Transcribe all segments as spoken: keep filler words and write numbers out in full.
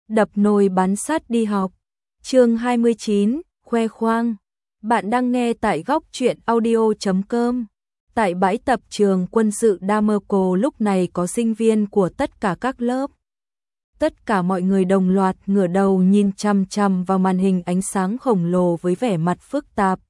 đập nồi bán sắt đi học. Chương hai mươi chín, khoe khoang. Bạn đang nghe tại góc truyện audio chấm com. Tại bãi tập trường quân sự Damerco lúc này có sinh viên của tất cả các lớp. Tất cả mọi người đồng loạt ngửa đầu nhìn chằm chằm vào màn hình ánh sáng khổng lồ với vẻ mặt phức tạp.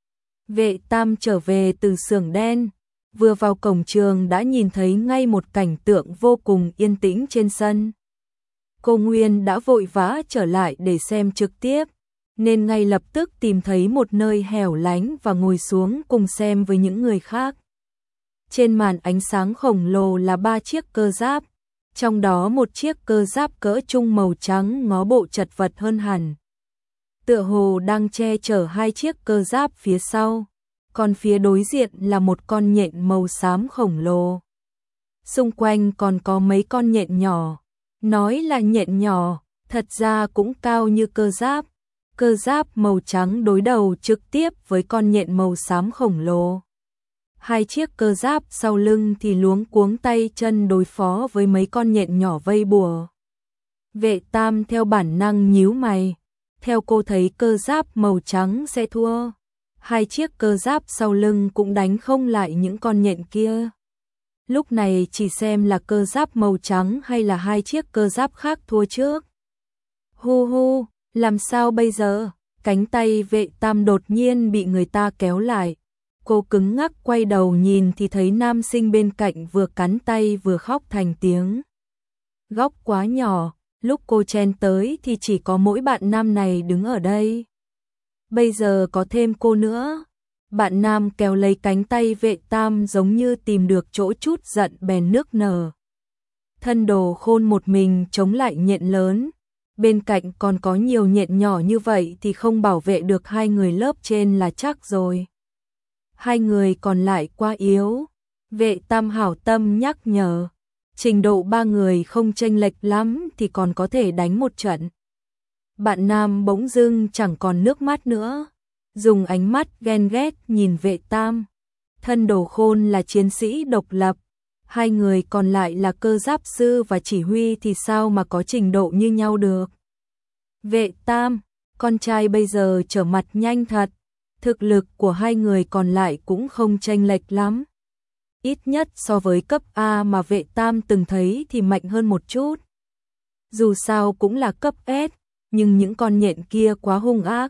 Vệ Tam trở về từ xưởng đen, vừa vào cổng trường đã nhìn thấy ngay một cảnh tượng vô cùng yên tĩnh trên sân. Cô Nguyên đã vội vã trở lại để xem trực tiếp, nên ngay lập tức tìm thấy một nơi hẻo lánh và ngồi xuống cùng xem với những người khác. Trên màn ánh sáng khổng lồ là ba chiếc cơ giáp, trong đó một chiếc cơ giáp cỡ trung màu trắng ngó bộ chật vật hơn hẳn. Tựa hồ đang che chở hai chiếc cơ giáp phía sau, còn phía đối diện là một con nhện màu xám khổng lồ. Xung quanh còn có mấy con nhện nhỏ, nói là nhện nhỏ, thật ra cũng cao như cơ giáp. Cơ giáp màu trắng đối đầu trực tiếp với con nhện màu xám khổng lồ. Hai chiếc cơ giáp sau lưng thì luống cuống tay chân đối phó với mấy con nhện nhỏ vây bùa. Vệ Tam theo bản năng nhíu mày, theo cô thấy cơ giáp màu trắng sẽ thua. Hai chiếc cơ giáp sau lưng cũng đánh không lại những con nhện kia. Lúc này chỉ xem là cơ giáp màu trắng hay là hai chiếc cơ giáp khác thua trước. Hu hu, làm sao bây giờ? Cánh tay Vệ Tam đột nhiên bị người ta kéo lại. Cô cứng ngắc quay đầu nhìn thì thấy nam sinh bên cạnh vừa cắn tay vừa khóc thành tiếng. Góc quá nhỏ, lúc cô chen tới thì chỉ có mỗi bạn nam này đứng ở đây. Bây giờ có thêm cô nữa. Bạn nam kéo lấy cánh tay Vệ Tam giống như tìm được chỗ chút giận bèn nước nở. Thân Đồ Khôn một mình chống lại nhện lớn. Bên cạnh còn có nhiều nhện nhỏ như vậy thì không bảo vệ được hai người lớp trên là chắc rồi. Hai người còn lại quá yếu. Vệ Tam hảo tâm nhắc nhở. Trình độ ba người không chênh lệch lắm thì còn có thể đánh một trận. Bạn nam bỗng dưng chẳng còn nước mắt nữa, dùng ánh mắt ghen ghét nhìn Vệ Tam. Thân Đồ Khôn là chiến sĩ độc lập, hai người còn lại là cơ giáp sư và chỉ huy thì sao mà có trình độ như nhau được. Vệ Tam, con trai bây giờ trở mặt nhanh thật, thực lực của hai người còn lại cũng không chênh lệch lắm. Ít nhất so với cấp A mà Vệ Tam từng thấy thì mạnh hơn một chút. Dù sao cũng là cấp S, nhưng những con nhện kia quá hung ác.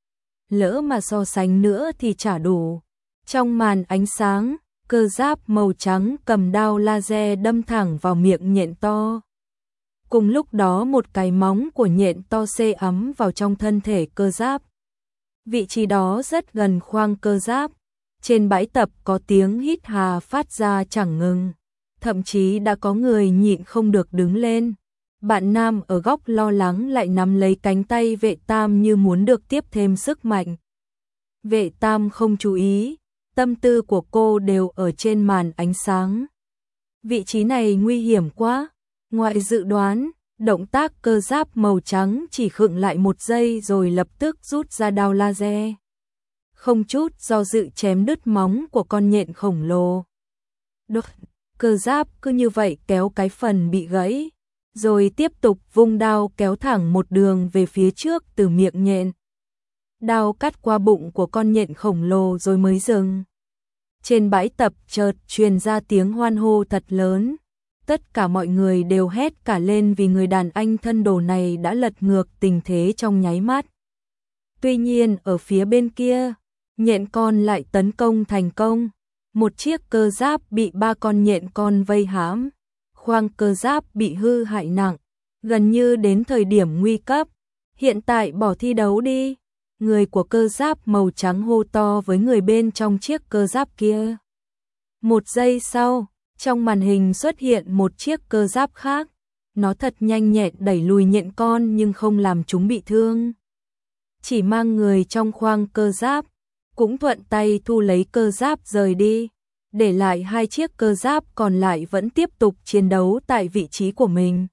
Lỡ mà so sánh nữa thì chả đủ. Trong màn ánh sáng, cơ giáp màu trắng cầm đao laser đâm thẳng vào miệng nhện to. Cùng lúc đó một cái móng của nhện to xê ấm vào trong thân thể cơ giáp. Vị trí đó rất gần khoang cơ giáp. Trên bãi tập có tiếng hít hà phát ra chẳng ngừng. Thậm chí đã có người nhịn không được đứng lên. Bạn nam ở góc lo lắng lại nắm lấy cánh tay Vệ Tam như muốn được tiếp thêm sức mạnh. Vệ Tam không chú ý, tâm tư của cô đều ở trên màn ánh sáng. Vị trí này nguy hiểm quá. Ngoài dự đoán, động tác cơ giáp màu trắng chỉ khựng lại một giây rồi lập tức rút ra đao laser. Không chút do dự chém đứt móng của con nhện khổng lồ. Đột, cơ giáp cứ như vậy kéo cái phần bị gãy, rồi tiếp tục vung đao kéo thẳng một đường về phía trước từ miệng nhện. Đao cắt qua bụng của con nhện khổng lồ rồi mới dừng. Trên bãi tập chợt truyền ra tiếng hoan hô thật lớn. Tất cả mọi người đều hét cả lên vì người đàn anh thân đồ này đã lật ngược tình thế trong nháy mắt. Tuy nhiên ở phía bên kia, nhện con lại tấn công thành công. Một chiếc cơ giáp bị ba con nhện con vây hãm. Khoang cơ giáp bị hư hại nặng, gần như đến thời điểm nguy cấp. Hiện tại bỏ thi đấu đi. Người của cơ giáp màu trắng hô to với người bên trong chiếc cơ giáp kia. Một giây sau, trong màn hình xuất hiện một chiếc cơ giáp khác. Nó thật nhanh nhẹn đẩy lùi nhện con nhưng không làm chúng bị thương. Chỉ mang người trong khoang cơ giáp, cũng thuận tay thu lấy cơ giáp rời đi. Để lại hai chiếc cơ giáp còn lại vẫn tiếp tục chiến đấu tại vị trí của mình.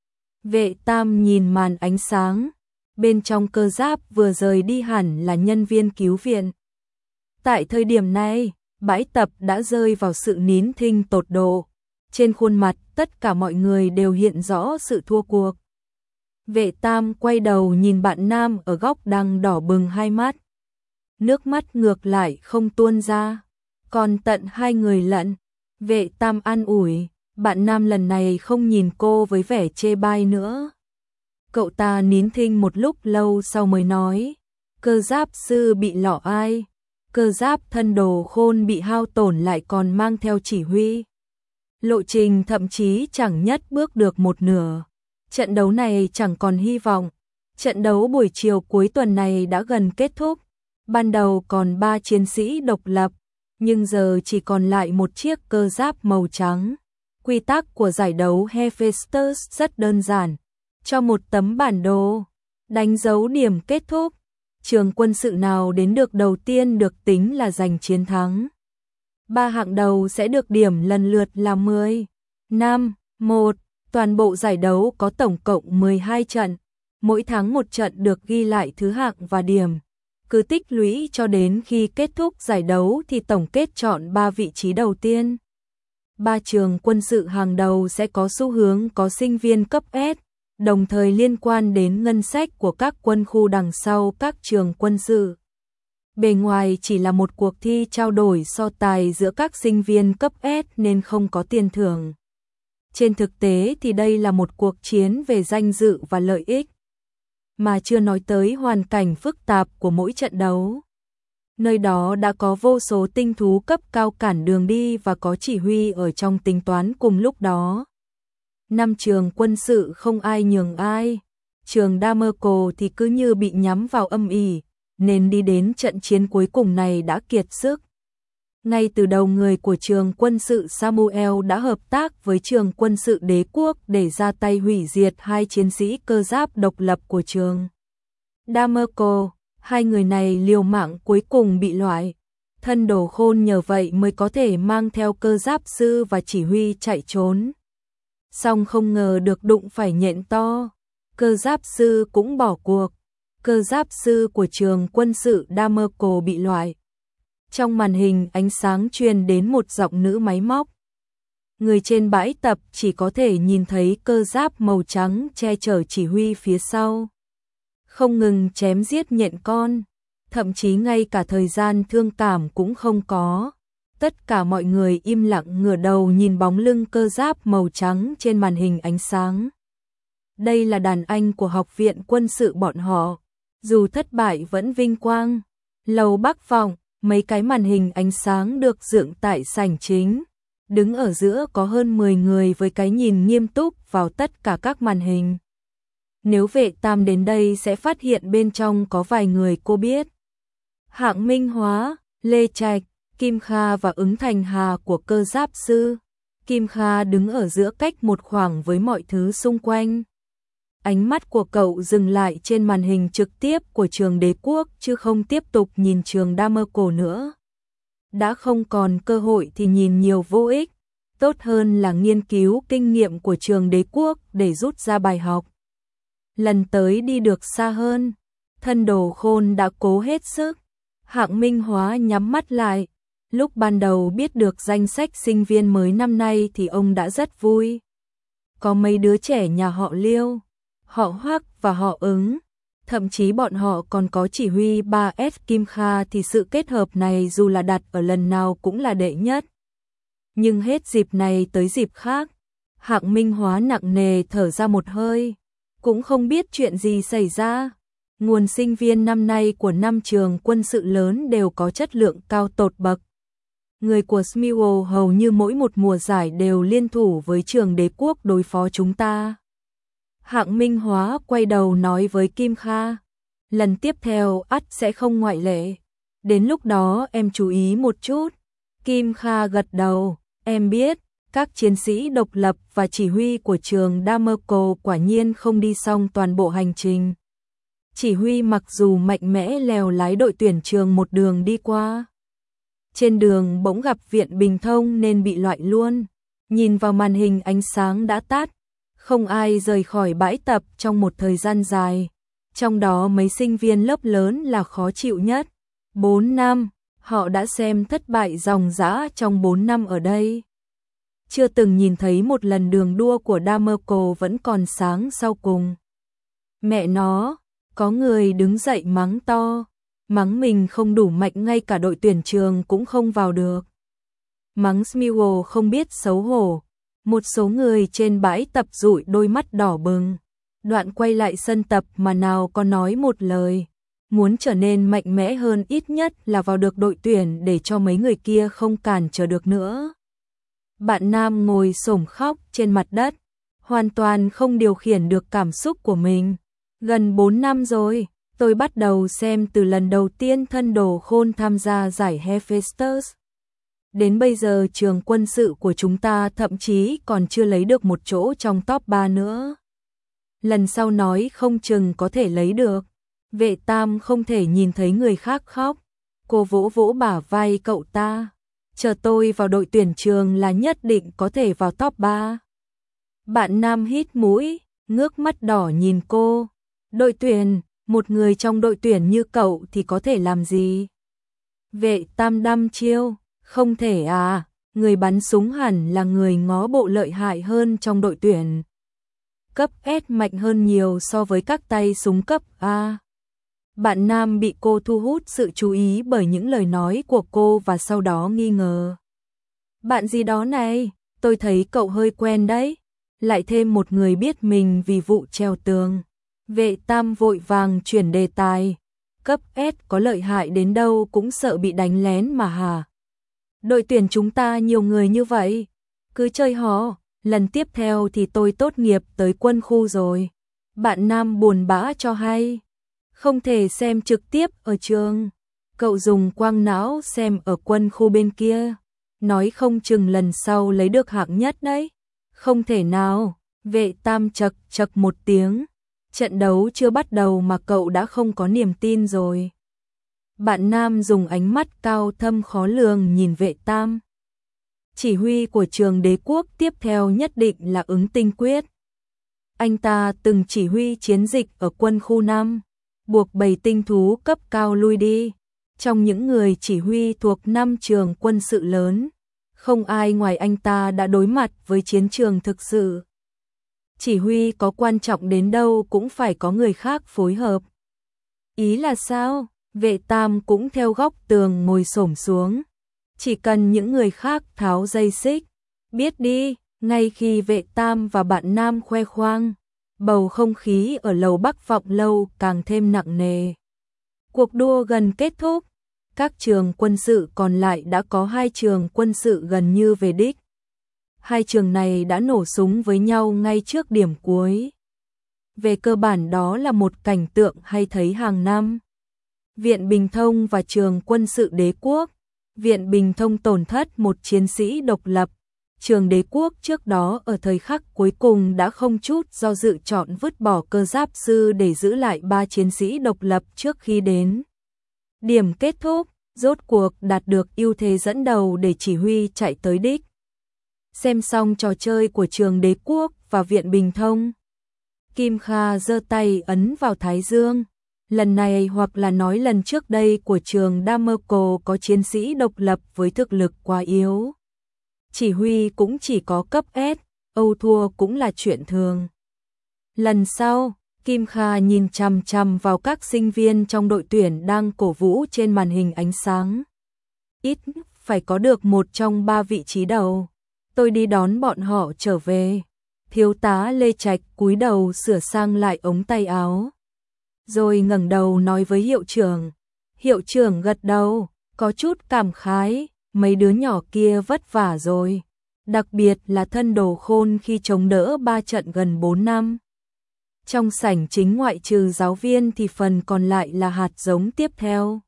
Vệ Tam nhìn màn ánh sáng. Bên trong cơ giáp vừa rời đi hẳn là nhân viên cứu viện. Tại thời điểm này, bãi tập đã rơi vào sự nín thinh tột độ. Trên khuôn mặt tất cả mọi người đều hiện rõ sự thua cuộc. Vệ Tam quay đầu nhìn bạn nam ở góc đang đỏ bừng hai mắt. Nước mắt ngược lại không tuôn ra, còn tận hai người lận. Vệ Tam an ủi, bạn nam lần này không nhìn cô với vẻ chê bai nữa. Cậu ta nín thinh một lúc lâu sau mới nói, cơ giáp sư bị lọ ai? Cơ giáp thân đồ khôn bị hao tổn lại còn mang theo chỉ huy. Lộ trình thậm chí chẳng nhất bước được một nửa. Trận đấu này chẳng còn hy vọng. Trận đấu buổi chiều cuối tuần này đã gần kết thúc. Ban đầu còn ba chiến sĩ độc lập, nhưng giờ chỉ còn lại một chiếc cơ giáp màu trắng. Quy tắc của giải đấu Hephaestus rất đơn giản. Cho một tấm bản đồ, đánh dấu điểm kết thúc. Trường quân sự nào đến được đầu tiên được tính là giành chiến thắng. Ba hạng đầu sẽ được điểm lần lượt là mười, năm, một. Toàn bộ giải đấu có tổng cộng mười hai trận. Mỗi thắng một trận được ghi lại thứ hạng và điểm. Cứ tích lũy cho đến khi kết thúc giải đấu thì tổng kết chọn ba vị trí đầu tiên. Ba trường quân sự hàng đầu sẽ có xu hướng có sinh viên cấp S, đồng thời liên quan đến ngân sách của các quân khu đằng sau các trường quân sự. Bề ngoài chỉ là một cuộc thi trao đổi so tài giữa các sinh viên cấp S nên không có tiền thưởng. Trên thực tế thì đây là một cuộc chiến về danh dự và lợi ích. Mà chưa nói tới hoàn cảnh phức tạp của mỗi trận đấu. Nơi đó đã có vô số tinh thú cấp cao cản đường đi và có chỉ huy ở trong tính toán cùng lúc đó. Năm trường quân sự không ai nhường ai. Trường Damerco thì cứ như bị nhắm vào âm ỉ, nên đi đến trận chiến cuối cùng này đã kiệt sức. Ngay từ đầu người của trường quân sự Samuel đã hợp tác với trường quân sự đế quốc để ra tay hủy diệt hai chiến sĩ cơ giáp độc lập của trường Damerco. Hai người này liều mạng cuối cùng bị loại. Thân đồ khôn nhờ vậy mới có thể mang theo cơ giáp sư và chỉ huy chạy trốn. Song không ngờ được đụng phải nhện to. Cơ giáp sư cũng bỏ cuộc. Cơ giáp sư của trường quân sự Damerco bị loại. Trong màn hình ánh sáng truyền đến một giọng nữ máy móc. Người trên bãi tập chỉ có thể nhìn thấy cơ giáp màu trắng che chở chỉ huy phía sau. Không ngừng chém giết nhện con, thậm chí ngay cả thời gian thương cảm cũng không có. Tất cả mọi người im lặng ngửa đầu nhìn bóng lưng cơ giáp màu trắng trên màn hình ánh sáng. Đây là đàn anh của học viện quân sự bọn họ. Dù thất bại vẫn vinh quang. Lầu Bắc Vọng, mấy cái màn hình ánh sáng được dựng tại sảnh chính. Đứng ở giữa có hơn mười người với cái nhìn nghiêm túc vào tất cả các màn hình. Nếu Vệ Tam đến đây sẽ phát hiện bên trong có vài người cô biết. Hạng Minh Hóa, Lê Trạch, Kim Kha và Ứng Thành Hà của cơ giáp sư. Kim Kha đứng ở giữa cách một khoảng với mọi thứ xung quanh. Ánh mắt của cậu dừng lại trên màn hình trực tiếp của trường đế quốc chứ không tiếp tục nhìn trường Damerco nữa. Đã không còn cơ hội thì nhìn nhiều vô ích. Tốt hơn là nghiên cứu kinh nghiệm của trường đế quốc để rút ra bài học. Lần tới đi được xa hơn. Thân đồ khôn đã cố hết sức. Hạng Minh Hóa nhắm mắt lại. Lúc ban đầu biết được danh sách sinh viên mới năm nay thì ông đã rất vui. Có mấy đứa trẻ nhà họ Liêu, họ Hoắc và họ Ứng. Thậm chí bọn họ còn có chỉ huy ba S Kim Kha thì sự kết hợp này dù là đặt ở lần nào cũng là đệ nhất. Nhưng hết dịp này tới dịp khác, Hạng Minh Hóa nặng nề thở ra một hơi. Cũng không biết chuyện gì xảy ra. Nguồn sinh viên năm nay của năm trường quân sự lớn đều có chất lượng cao tột bậc. Người của Smio hầu như mỗi một mùa giải đều liên thủ với trường đế quốc đối phó chúng ta. Hạng Minh Hóa quay đầu nói với Kim Kha. Lần tiếp theo ắt sẽ không ngoại lệ. Đến lúc đó em chú ý một chút. Kim Kha gật đầu. Em biết, các chiến sĩ độc lập và chỉ huy của trường Damerco quả nhiên không đi xong toàn bộ hành trình. Chỉ huy mặc dù mạnh mẽ lèo lái đội tuyển trường một đường đi qua. Trên đường bỗng gặp viện Bình Thông nên bị loại luôn. Nhìn vào màn hình ánh sáng đã tắt. Không ai rời khỏi bãi tập trong một thời gian dài. Trong đó mấy sinh viên lớp lớn là khó chịu nhất. bốn năm, họ đã xem thất bại ròng rã trong bốn năm ở đây. Chưa từng nhìn thấy một lần đường đua của Damerco vẫn còn sáng sau cùng. Mẹ nó, có người đứng dậy mắng to, mắng mình không đủ mạnh ngay cả đội tuyển trường cũng không vào được. Mắng Smigol không biết xấu hổ. Một số người trên bãi tập dụi đôi mắt đỏ bừng. Đoạn quay lại sân tập mà nào có nói một lời. Muốn trở nên mạnh mẽ hơn ít nhất là vào được đội tuyển để cho mấy người kia không cản trở được nữa. Bạn nam ngồi xổm khóc trên mặt đất, hoàn toàn không điều khiển được cảm xúc của mình. Gần bốn năm rồi, tôi bắt đầu xem từ lần đầu tiên thân đồ khôn tham gia giải Hephaestus. Đến bây giờ trường quân sự của chúng ta thậm chí còn chưa lấy được một chỗ trong top ba nữa. Lần sau nói không chừng có thể lấy được. Vệ Tam không thể nhìn thấy người khác khóc. Cô vỗ vỗ bả vai cậu ta. Chờ tôi vào đội tuyển trường là nhất định có thể vào top ba. Bạn nam hít mũi, ngước mắt đỏ nhìn cô. Đội tuyển, một người trong đội tuyển như cậu thì có thể làm gì? Vệ Tam đăm chiêu. Không thể à, người bắn súng hẳn là người ngó bộ lợi hại hơn trong đội tuyển. Cấp S mạnh hơn nhiều so với các tay súng cấp A. Bạn nam bị cô thu hút sự chú ý bởi những lời nói của cô và sau đó nghi ngờ. Bạn gì đó này, tôi thấy cậu hơi quen đấy. Lại thêm một người biết mình vì vụ treo tường. Vệ Tam vội vàng chuyển đề tài. Cấp S có lợi hại đến đâu cũng sợ bị đánh lén mà hả? Đội tuyển chúng ta nhiều người như vậy, cứ chơi hò, lần tiếp theo thì tôi tốt nghiệp tới quân khu rồi. Bạn nam buồn bã cho hay, không thể xem trực tiếp ở trường, cậu dùng quang não xem ở quân khu bên kia, nói không chừng lần sau lấy được hạng nhất đấy. Không thể nào, Vệ Tam chật chật một tiếng, trận đấu chưa bắt đầu mà cậu đã không có niềm tin rồi. Bạn nam dùng ánh mắt cao thâm khó lường nhìn Vệ Tam. Chỉ huy của trường Đế quốc tiếp theo nhất định là Ứng Tinh Quyết. Anh ta từng chỉ huy chiến dịch ở quân khu năm, buộc bầy tinh thú cấp cao lui đi. Trong những người chỉ huy thuộc năm trường quân sự lớn, không ai ngoài anh ta đã đối mặt với chiến trường thực sự. Chỉ huy có quan trọng đến đâu cũng phải có người khác phối hợp. Ý là sao? Vệ Tam cũng theo góc tường ngồi xổm xuống. Chỉ cần những người khác tháo dây xích. Biết đi, ngay khi Vệ Tam và bạn nam khoe khoang, bầu không khí ở lầu Bắc Vọng Lâu càng thêm nặng nề. Cuộc đua gần kết thúc. Các trường quân sự còn lại đã có hai trường quân sự gần như về đích. Hai trường này đã nổ súng với nhau ngay trước điểm cuối. Về cơ bản đó là một cảnh tượng hay thấy hàng năm. Viện Bình Thông và trường quân sự Đế quốc. Viện Bình Thông tổn thất một chiến sĩ độc lập. Trường Đế quốc trước đó ở thời khắc cuối cùng đã không chút do dự chọn vứt bỏ cơ giáp sư để giữ lại ba chiến sĩ độc lập trước khi đến. Điểm kết thúc, rốt cuộc đạt được ưu thế dẫn đầu để chỉ huy chạy tới đích. Xem xong trò chơi của trường Đế quốc và Viện Bình Thông, Kim Kha giơ tay ấn vào thái dương. Lần này hoặc là nói lần trước đây của trường Damerco có chiến sĩ độc lập với thực lực quá yếu. Chỉ huy cũng chỉ có cấp S, Âu thua cũng là chuyện thường. Lần sau, Kim Kha nhìn chằm chằm vào các sinh viên trong đội tuyển đang cổ vũ trên màn hình ánh sáng. Ít phải có được một trong ba vị trí đầu. Tôi đi đón bọn họ trở về. Thiếu tá Lê Trạch cúi đầu sửa sang lại ống tay áo. Rồi ngẩng đầu nói với hiệu trưởng. Hiệu trưởng gật đầu, có chút cảm khái, mấy đứa nhỏ kia vất vả rồi. Đặc biệt là thân đồ khôn khi chống đỡ ba trận gần bốn năm. Trong sảnh chính ngoại trừ giáo viên thì phần còn lại là hạt giống tiếp theo.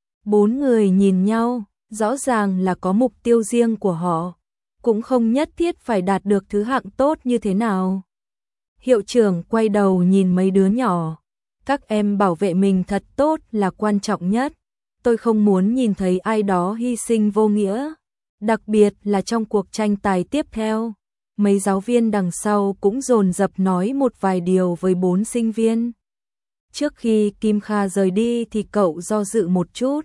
Bốn người nhìn nhau, rõ ràng là có mục tiêu riêng của họ. Cũng không nhất thiết phải đạt được thứ hạng tốt như thế nào. Hiệu trưởng quay đầu nhìn mấy đứa nhỏ. Các em bảo vệ mình thật tốt là quan trọng nhất. Tôi không muốn nhìn thấy ai đó hy sinh vô nghĩa. Đặc biệt là trong cuộc tranh tài tiếp theo. Mấy giáo viên đằng sau cũng dồn dập nói một vài điều với bốn sinh viên. Trước khi Kim Kha rời đi thì cậu do dự một chút.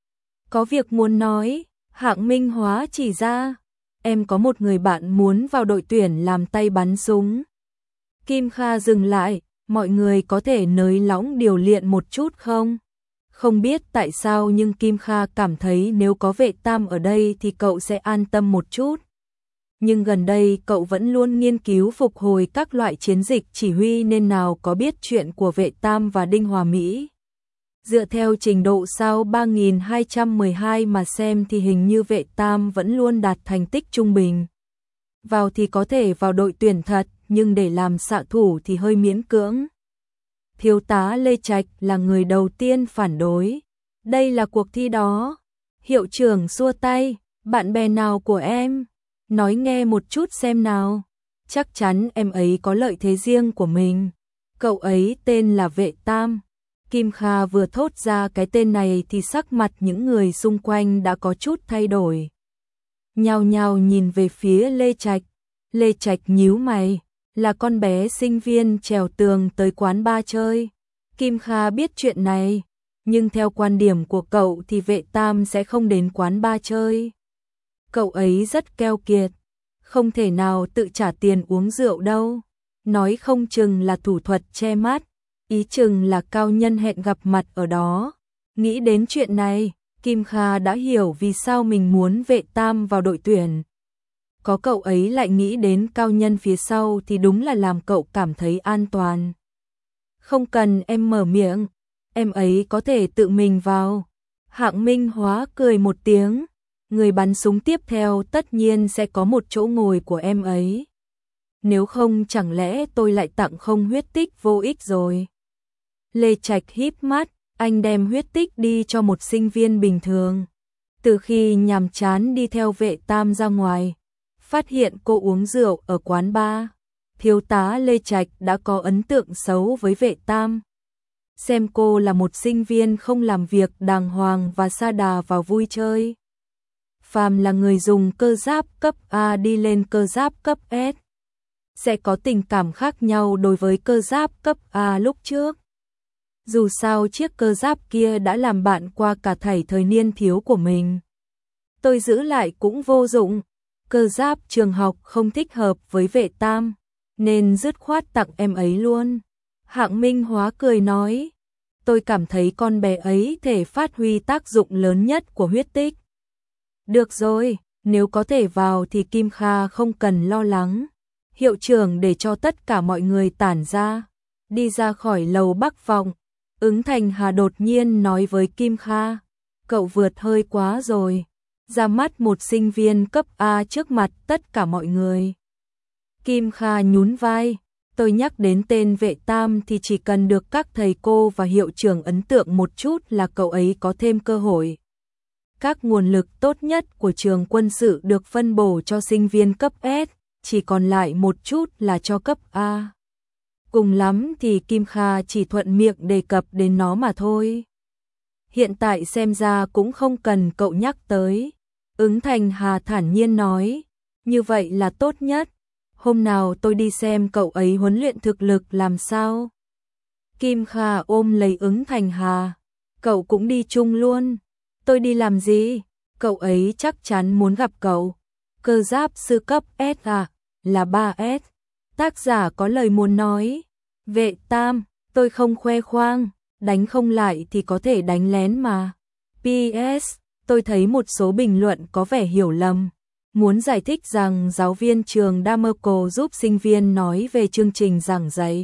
Có việc muốn nói, Hạng Minh Hóa chỉ ra. Em có một người bạn muốn vào đội tuyển làm tay bắn súng. Kim Kha dừng lại, mọi người có thể nới lỏng điều luyện một chút không? Không biết tại sao nhưng Kim Kha cảm thấy nếu có vệ tam ở đây thì cậu sẽ an tâm một chút. Nhưng gần đây cậu vẫn luôn nghiên cứu phục hồi các loại chiến dịch chỉ huy nên nào có biết chuyện của vệ tam và Đinh Hòa Mỹ. Dựa theo trình độ sao ba nghìn hai trăm mười hai mà xem thì hình như vệ tam vẫn luôn đạt thành tích trung bình. Vào thì có thể vào đội tuyển thật, nhưng để làm xạ thủ thì hơi miễn cưỡng. Thiếu tá Lê Trạch là người đầu tiên phản đối. Đây là cuộc thi đó. Hiệu trưởng xua tay, bạn bè nào của em? Nói nghe một chút xem nào. Chắc chắn em ấy có lợi thế riêng của mình. Cậu ấy tên là Vệ Tam. Kim Kha vừa thốt ra cái tên này thì sắc mặt những người xung quanh đã có chút thay đổi. Nhao nhao nhìn về phía Lê Trạch. Lê Trạch nhíu mày, là con bé sinh viên trèo tường tới quán bar chơi. Kim Kha biết chuyện này, nhưng theo quan điểm của cậu thì Vệ Tam sẽ không đến quán bar chơi. Cậu ấy rất keo kiệt, không thể nào tự trả tiền uống rượu đâu. Nói không chừng là thủ thuật che mắt, ý chừng là cao nhân hẹn gặp mặt ở đó. Nghĩ đến chuyện này, Kim Kha đã hiểu vì sao mình muốn Vệ Tam vào đội tuyển. Có cậu ấy lại nghĩ đến cao nhân phía sau thì đúng là làm cậu cảm thấy an toàn. Không cần em mở miệng, em ấy có thể tự mình vào. Hạng Minh Hóa cười một tiếng, người bắn súng tiếp theo tất nhiên sẽ có một chỗ ngồi của em ấy. Nếu không chẳng lẽ tôi lại tặng không huyết tích vô ích rồi. Lê Trạch híp mắt, anh đem huyết tích đi cho một sinh viên bình thường. Từ khi nhàm chán đi theo Vệ Tam ra ngoài, phát hiện cô uống rượu ở quán bar, thiếu tá Lê Trạch đã có ấn tượng xấu với Vệ Tam. Xem cô là một sinh viên không làm việc đàng hoàng và sa đà vào vui chơi. Phàm là người dùng cơ giáp cấp A đi lên cơ giáp cấp S, sẽ có tình cảm khác nhau đối với cơ giáp cấp A lúc trước. Dù sao chiếc cơ giáp kia đã làm bạn qua cả thảy thời niên thiếu của mình. Tôi giữ lại cũng vô dụng. Cơ giáp trường học không thích hợp với Vệ Tam, nên dứt khoát tặng em ấy luôn. Hạng Minh Hóa cười nói, tôi cảm thấy con bé ấy thể phát huy tác dụng lớn nhất của huyết tích. Được rồi, nếu có thể vào thì Kim Kha không cần lo lắng. Hiệu trưởng để cho tất cả mọi người tản ra, đi ra khỏi lầu Bắc Vọng. Ứng Thành Hà đột nhiên nói với Kim Kha, cậu vượt hơi quá rồi. Ra mắt một sinh viên cấp A trước mặt tất cả mọi người. Kim Kha nhún vai, tôi nhắc đến tên Vệ Tam thì chỉ cần được các thầy cô và hiệu trưởng ấn tượng một chút là cậu ấy có thêm cơ hội. Các nguồn lực tốt nhất của trường quân sự được phân bổ cho sinh viên cấp S, chỉ còn lại một chút là cho cấp A. Cùng lắm thì Kim Kha chỉ thuận miệng đề cập đến nó mà thôi. Hiện tại xem ra cũng không cần cậu nhắc tới. Ứng Thành Hà thản nhiên nói, như vậy là tốt nhất. Hôm nào tôi đi xem cậu ấy huấn luyện thực lực làm sao. Kim Kha ôm lấy Ứng Thành Hà, cậu cũng đi chung luôn. Tôi đi làm gì? Cậu ấy chắc chắn muốn gặp cậu. Cơ giáp sư cấp S à? Là ba S. Tác giả có lời muốn nói. Vệ Tam, tôi không khoe khoang, đánh không lại thì có thể đánh lén mà. pê ét, tôi thấy một số bình luận có vẻ hiểu lầm. Muốn giải thích rằng giáo viên trường Damerco giúp sinh viên nói về chương trình giảng dạy.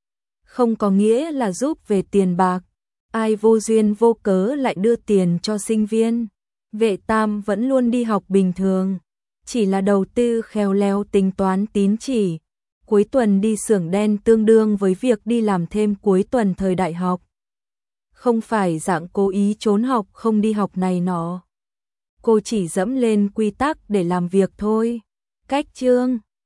Không có nghĩa là giúp về tiền bạc. Ai vô duyên vô cớ lại đưa tiền cho sinh viên. Vệ Tam vẫn luôn đi học bình thường. Chỉ là đầu tư khéo léo tính toán tín chỉ. Cuối tuần đi xưởng đen tương đương với việc đi làm thêm cuối tuần thời đại học. Không phải dạng cố ý trốn học không đi học này nọ. Cô chỉ dẫm lên quy tắc để làm việc thôi. Cách chương